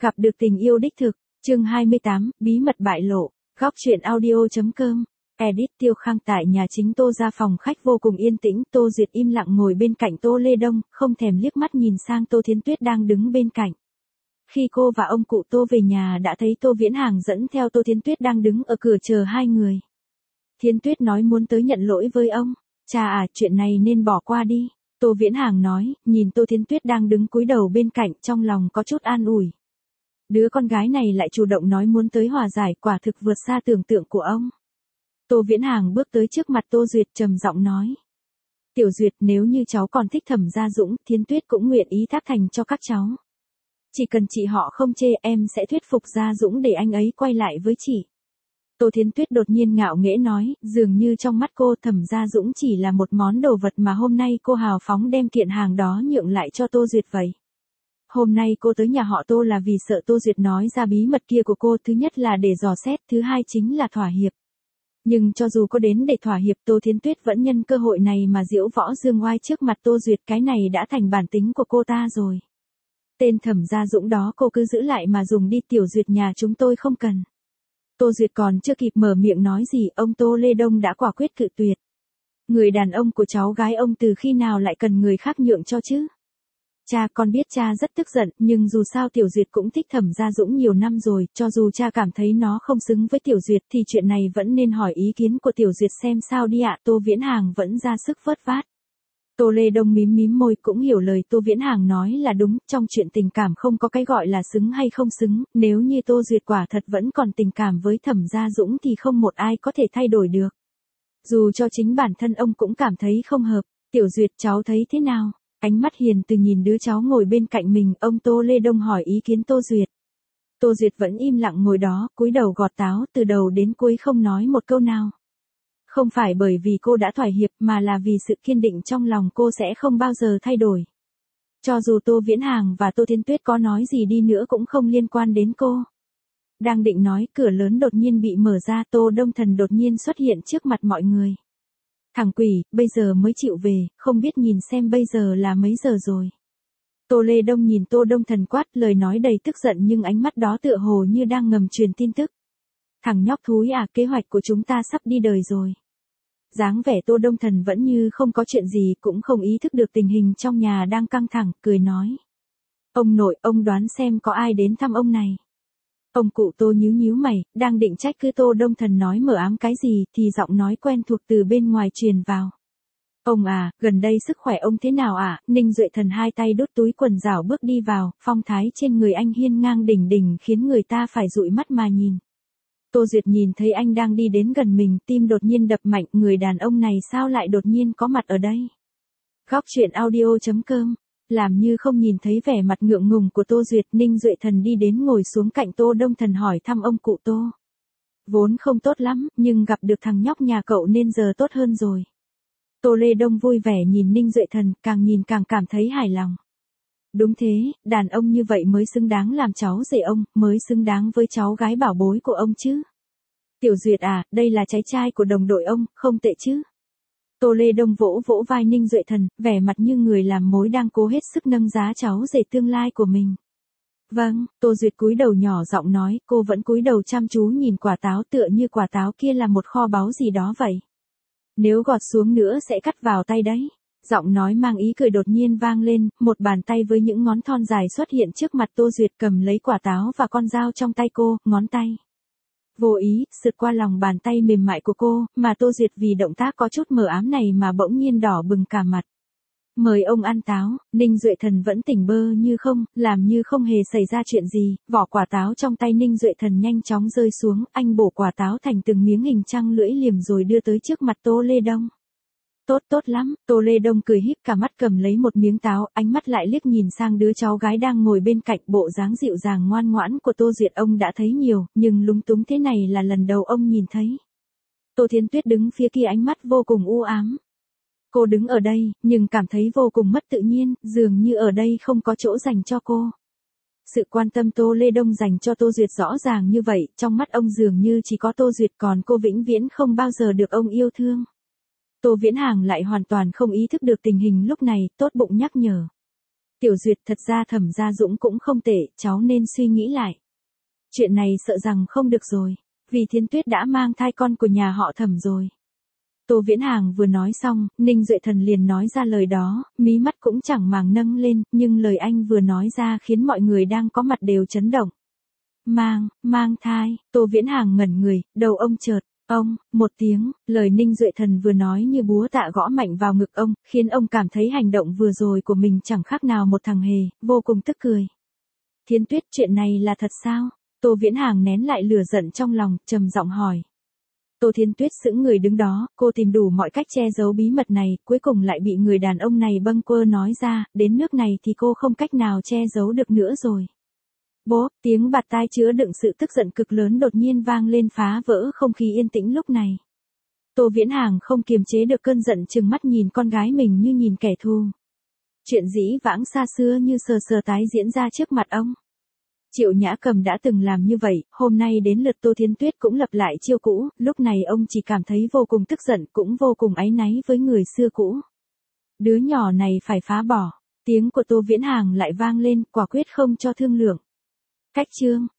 Gặp được tình yêu đích thực, chương 28, bí mật bại lộ, góc truyện audio.com. Edit Tiêu Khang tại nhà chính Tô ra phòng khách vô cùng yên tĩnh, Tô Duyệt im lặng ngồi bên cạnh Tô Lê Đông, không thèm liếc mắt nhìn sang Tô Thiến Tuyết đang đứng bên cạnh. Khi cô và ông cụ Tô về nhà đã thấy Tô Viễn Hàng dẫn theo Tô Thiến Tuyết đang đứng ở cửa chờ hai người. Thiến Tuyết nói muốn tới nhận lỗi với ông. Cha à, chuyện này nên bỏ qua đi. Tô Viễn Hàng nói, nhìn Tô Thiến Tuyết đang đứng cúi đầu bên cạnh, trong lòng có chút an ủi. Đứa con gái này lại chủ động nói muốn tới hòa giải, quả thực vượt xa tưởng tượng của ông. Tô Viễn Hàng bước tới trước mặt Tô Duyệt trầm giọng nói. Tiểu Duyệt, nếu như cháu còn thích Thẩm Gia Dũng, Thiến Tuyết cũng nguyện ý thác thành cho các cháu. Chỉ cần chị họ không chê, em sẽ thuyết phục Gia Dũng để anh ấy quay lại với chị. Tô Thiến Tuyết đột nhiên ngạo nghễ nói, dường như trong mắt cô Thẩm Gia Dũng chỉ là một món đồ vật mà hôm nay cô hào phóng đem kiện hàng đó nhượng lại cho Tô Duyệt vậy. Hôm nay cô tới nhà họ Tô là vì sợ Tô Duyệt nói ra bí mật kia của cô, thứ nhất là để dò xét, thứ hai chính là thỏa hiệp. Nhưng cho dù cô đến để thỏa hiệp, Tô Thiến Tuyết vẫn nhân cơ hội này mà diễu võ dương oai trước mặt Tô Duyệt, cái này đã thành bản tính của cô ta rồi. Tên Thẩm Gia Dũng đó cô cứ giữ lại mà dùng đi, Tiểu Duyệt nhà chúng tôi không cần. Tô Duyệt còn chưa kịp mở miệng nói gì, ông Tô Lê Đông đã quả quyết cự tuyệt. Người đàn ông của cháu gái ông từ khi nào lại cần người khác nhượng cho chứ? Cha, con biết cha rất tức giận, nhưng dù sao Tiểu Duyệt cũng thích Thẩm Gia Dũng nhiều năm rồi, cho dù cha cảm thấy nó không xứng với Tiểu Duyệt thì chuyện này vẫn nên hỏi ý kiến của Tiểu Duyệt xem sao đi ạ. Tô Viễn Hàng vẫn ra sức vớt vát. Tô Lê Đông mím mím môi, cũng hiểu lời Tô Viễn Hàng nói là đúng, trong chuyện tình cảm không có cái gọi là xứng hay không xứng, nếu như Tô Duyệt quả thật vẫn còn tình cảm với Thẩm Gia Dũng thì không một ai có thể thay đổi được. Dù cho chính bản thân ông cũng cảm thấy không hợp. Tiểu Duyệt, cháu thấy thế nào? Ánh mắt hiền từ nhìn đứa cháu ngồi bên cạnh mình, ông Tô Lê Đông hỏi ý kiến Tô Duyệt. Tô Duyệt vẫn im lặng ngồi đó, cúi đầu gọt táo, từ đầu đến cuối không nói một câu nào. Không phải bởi vì cô đã thỏa hiệp mà là vì sự kiên định trong lòng cô sẽ không bao giờ thay đổi. Cho dù Tô Viễn Hàng và Tô Thiến Tuyết có nói gì đi nữa cũng không liên quan đến cô. Đang định nói, cửa lớn đột nhiên bị mở ra, Tô Đông Thần đột nhiên xuất hiện trước mặt mọi người. Thằng quỷ, bây giờ mới chịu về, không biết nhìn xem bây giờ là mấy giờ rồi. Tô Lê Đông nhìn Tô Đông Thần quát, lời nói đầy tức giận nhưng ánh mắt đó tựa hồ như đang ngầm truyền tin tức. Thằng nhóc thúi à, kế hoạch của chúng ta sắp đi đời rồi. Dáng vẻ Tô Đông Thần vẫn như không có chuyện gì, cũng không ý thức được tình hình trong nhà đang căng thẳng, cười nói. Ông nội, ông đoán xem có ai đến thăm ông này. Ông cụ Tô nhíu nhíu mày, đang định trách cứ Tô Đông Thần nói mờ ám cái gì thì giọng nói quen thuộc từ bên ngoài truyền vào. Ông à, gần đây sức khỏe ông thế nào ạ? Ninh Duệ Thần hai tay đút túi quần rảo bước đi vào, phong thái trên người anh hiên ngang đỉnh đỉnh khiến người ta phải dụi mắt mà nhìn. Tô Duyệt nhìn thấy anh đang đi đến gần mình, tim đột nhiên đập mạnh, người đàn ông này sao lại đột nhiên có mặt ở đây? Góc truyện audio.com. Làm như không nhìn thấy vẻ mặt ngượng ngùng của Tô Duyệt, Ninh Duệ Thần đi đến ngồi xuống cạnh Tô Đông Thần hỏi thăm ông cụ Tô. Vốn không tốt lắm, nhưng gặp được thằng nhóc nhà cậu nên giờ tốt hơn rồi. Tô Lê Đông vui vẻ nhìn Ninh Duệ Thần, càng nhìn càng cảm thấy hài lòng. Đúng thế, đàn ông như vậy mới xứng đáng làm cháu rể ông, mới xứng đáng với cháu gái bảo bối của ông chứ. Tiểu Duyệt à, đây là cháu trai của đồng đội ông, không tệ chứ. Tô Lê Đông vỗ vỗ vai Ninh Duệ Thần, vẻ mặt như người làm mối đang cố hết sức nâng giá cháu rể tương lai của mình. Vâng, Tô Duyệt cúi đầu nhỏ giọng nói, cô vẫn cúi đầu chăm chú nhìn quả táo, tựa như quả táo kia là một kho báu gì đó vậy. Nếu gọt xuống nữa sẽ cắt vào tay đấy. Giọng nói mang ý cười đột nhiên vang lên, một bàn tay với những ngón thon dài xuất hiện trước mặt Tô Duyệt, cầm lấy quả táo và con dao trong tay cô, ngón tay vô ý sượt qua lòng bàn tay mềm mại của cô, mà Tô Duyệt vì động tác có chút mờ ám này mà bỗng nhiên đỏ bừng cả mặt. Mời ông ăn táo. Ninh Duệ Thần vẫn tỉnh bơ như không, làm như không hề xảy ra chuyện gì, vỏ quả táo trong tay Ninh Duệ Thần nhanh chóng rơi xuống, anh bổ quả táo thành từng miếng hình trăng lưỡi liềm rồi đưa tới trước mặt Tô Lê Đông. Tốt lắm, Tô Lê Đông cười híp cả mắt cầm lấy một miếng táo, ánh mắt lại liếc nhìn sang đứa cháu gái đang ngồi bên cạnh, bộ dáng dịu dàng ngoan ngoãn của Tô Duyệt ông đã thấy nhiều, nhưng lúng túng thế này là lần đầu ông nhìn thấy. Tô Thiến Tuyết đứng phía kia ánh mắt vô cùng u ám. Cô đứng ở đây, nhưng cảm thấy vô cùng mất tự nhiên, dường như ở đây không có chỗ dành cho cô. Sự quan tâm Tô Lê Đông dành cho Tô Duyệt rõ ràng như vậy, trong mắt ông dường như chỉ có Tô Duyệt, còn cô vĩnh viễn không bao giờ được ông yêu thương. Tô Viễn Hàng lại hoàn toàn không ý thức được tình hình lúc này, tốt bụng nhắc nhở. Tiểu Duyệt, thật ra Thẩm Gia Dũng cũng không tệ, cháu nên suy nghĩ lại. Chuyện này sợ rằng không được rồi, vì Thiến Tuyết đã mang thai con của nhà họ Thẩm rồi. Tô Viễn Hàng vừa nói xong, Ninh Duệ Thần liền nói ra lời đó, mí mắt cũng chẳng màng nâng lên, nhưng lời anh vừa nói ra khiến mọi người đang có mặt đều chấn động. Mang thai, Tô Viễn Hàng ngẩn người, đầu ông chợt, một tiếng, lời Ninh Duệ Thần vừa nói như búa tạ gõ mạnh vào ngực ông, khiến ông cảm thấy hành động vừa rồi của mình chẳng khác nào một thằng hề, vô cùng tức cười. Thiến Tuyết, chuyện này là thật sao? Tô Viễn Hàng nén lại lửa giận trong lòng, trầm giọng hỏi. Tô Thiến Tuyết sững người đứng đó, cô tìm đủ mọi cách che giấu bí mật này, cuối cùng lại bị người đàn ông này bâng quơ nói ra, đến nước này thì cô không cách nào che giấu được nữa rồi. Bố, tiếng bạt tai chứa đựng sự tức giận cực lớn đột nhiên vang lên phá vỡ không khí yên tĩnh lúc này. Tô Viễn Hàng không kiềm chế được cơn giận trừng mắt nhìn con gái mình như nhìn kẻ thù. Chuyện dĩ vãng xa xưa như sờ sờ tái diễn ra trước mặt ông. Triệu Nhã Cầm đã từng làm như vậy, hôm nay đến lượt Tô Thiến Tuyết cũng lặp lại chiêu cũ, lúc này ông chỉ cảm thấy vô cùng tức giận cũng vô cùng áy náy với người xưa cũ. Đứa nhỏ này phải phá bỏ, tiếng của Tô Viễn Hàng lại vang lên, quả quyết không cho thương lượng. Cách chương